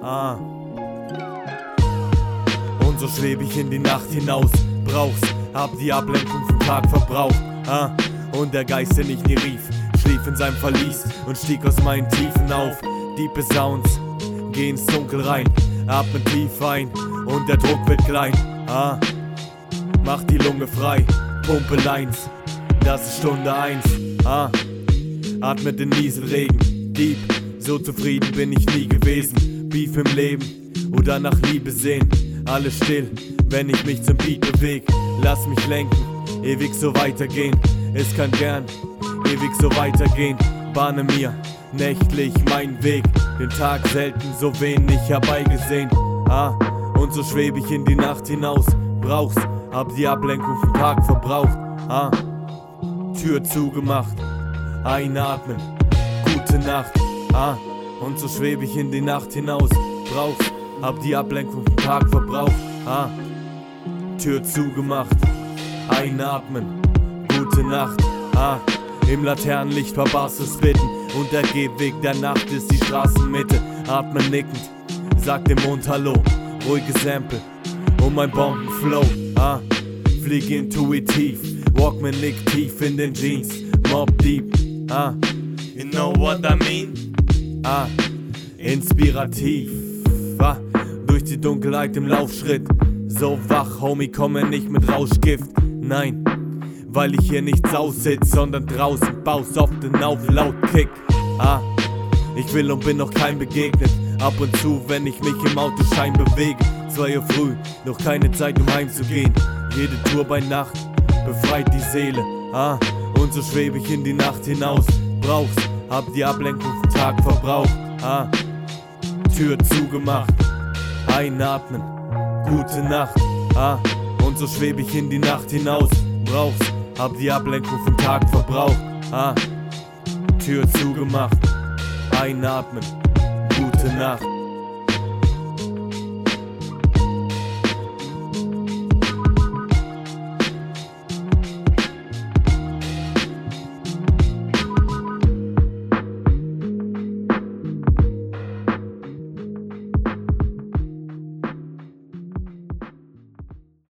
Und so schweb ich in die Nacht hinaus, hab die Ablenkung vom Tag verbraucht. Und der Geist, den ich nie rief, schlief in seinem Verlies und stieg aus meinen Tiefen auf. Diepe Sounds, geh ins Dunkel rein, atme tief ein und der Druck wird klein. Mach die Lunge frei, pumpe Lines, das ist Stunde 1. Atme den Nieselregen, Deep, so zufrieden bin ich nie gewesen. Beef im Leben oder nach Liebe sehen, alles still, wenn ich mich zum Beat beweg. Lass mich lenken, ewig so weitergehen, es kann gern ewig so weitergehen. Bahne mir nächtlich meinen Weg, den Tag selten so wenig herbeigesehen. Und so schweb ich in die Nacht hinaus, hab die Ablenkung vom Tag verbraucht. Tür zugemacht, einatmen, gute Nacht. Und so schweb ich in die Nacht hinaus, hab die Ablenkung vom Tag verbraucht. Tür zugemacht, einatmen, gute Nacht. Im Laternenlicht verbarstes Bitten und der Gehweg der Nacht ist die Straßenmitte. Atme nickend, sag dem Mond Hallo, ruhige Sample und mein Bombenflow. Flieg intuitiv, Walkman liegt tief in den Jeans, Mob Deep. You know what I mean? Inspirativ, durch die Dunkelheit im Laufschritt. So wach, Homie, komme nicht mit Rauschgift. Nein, weil ich hier nichts aussitz, sondern draußen baus auf den Auflaut-Kick. Ich will und bin noch kein begegnet. Ab und zu, wenn ich mich im Autoschein bewege. 2 Uhr früh, noch keine Zeit um heimzugehen. Jede Tour bei Nacht befreit die Seele. Und so schweb ich in die Nacht hinaus. Hab die Ablenkung vom Tag verbraucht. Tür zugemacht, einatmen, gute Nacht. Und so schweb ich in die Nacht hinaus. Hab die Ablenkung vom Tag verbraucht. Tür zugemacht, einatmen, gute Nacht.